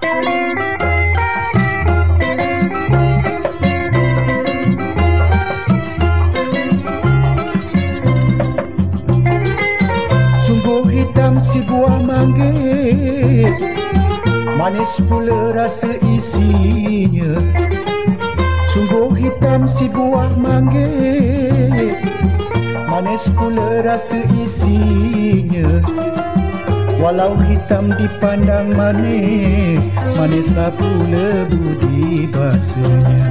Sungguh hitam si buah manggis, manis pula rasa isinya. Sungguh hitam si buah manggis, manis pula rasa isinya. Walau hitam dipandang manis, manislah pula budi bahasanya.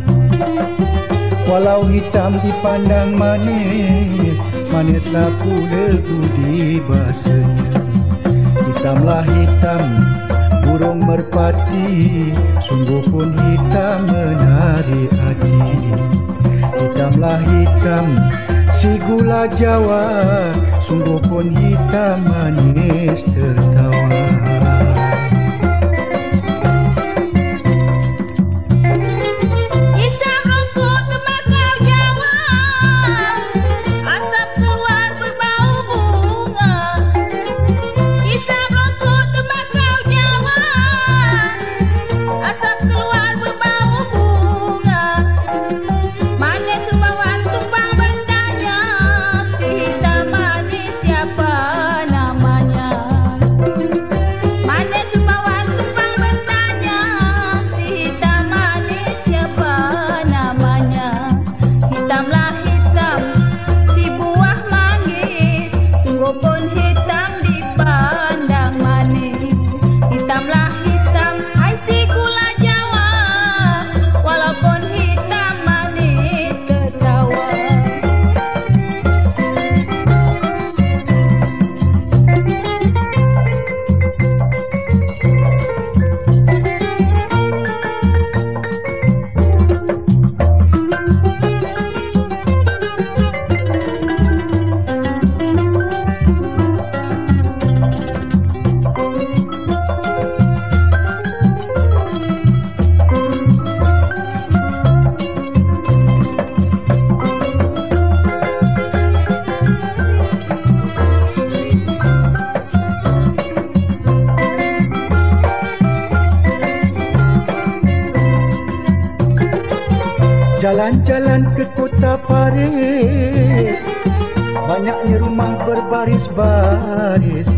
Walau hitam dipandang manis, manislah pula budi bahasanya. Hitamlah hitam burung merpati, sungguh pun hitam menarik hati. Hitamlah hitam si gula Jawa, sungguh pun hitam manis tertawa. Jalan-jalan ke kota Paris, banyaknya rumah berbaris-baris.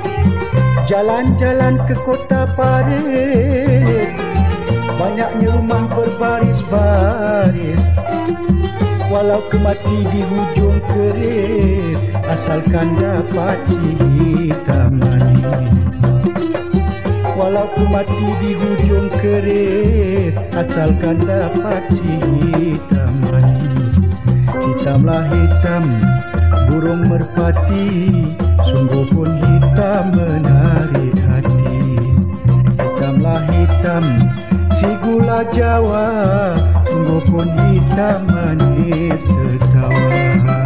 Jalan-jalan ke kota Paris, banyaknya rumah berbaris-baris. Walau kemati di hujung keris, asalkan dapat si hitam manis. Walau ku mati di hujung keris, asalkan dapat si hitam manis. Hitamlah hitam burung merpati, sungguh pun hitam menarik hati. Hitamlah hitam si gula Jawa, sungguh pun hitam manis tertawa.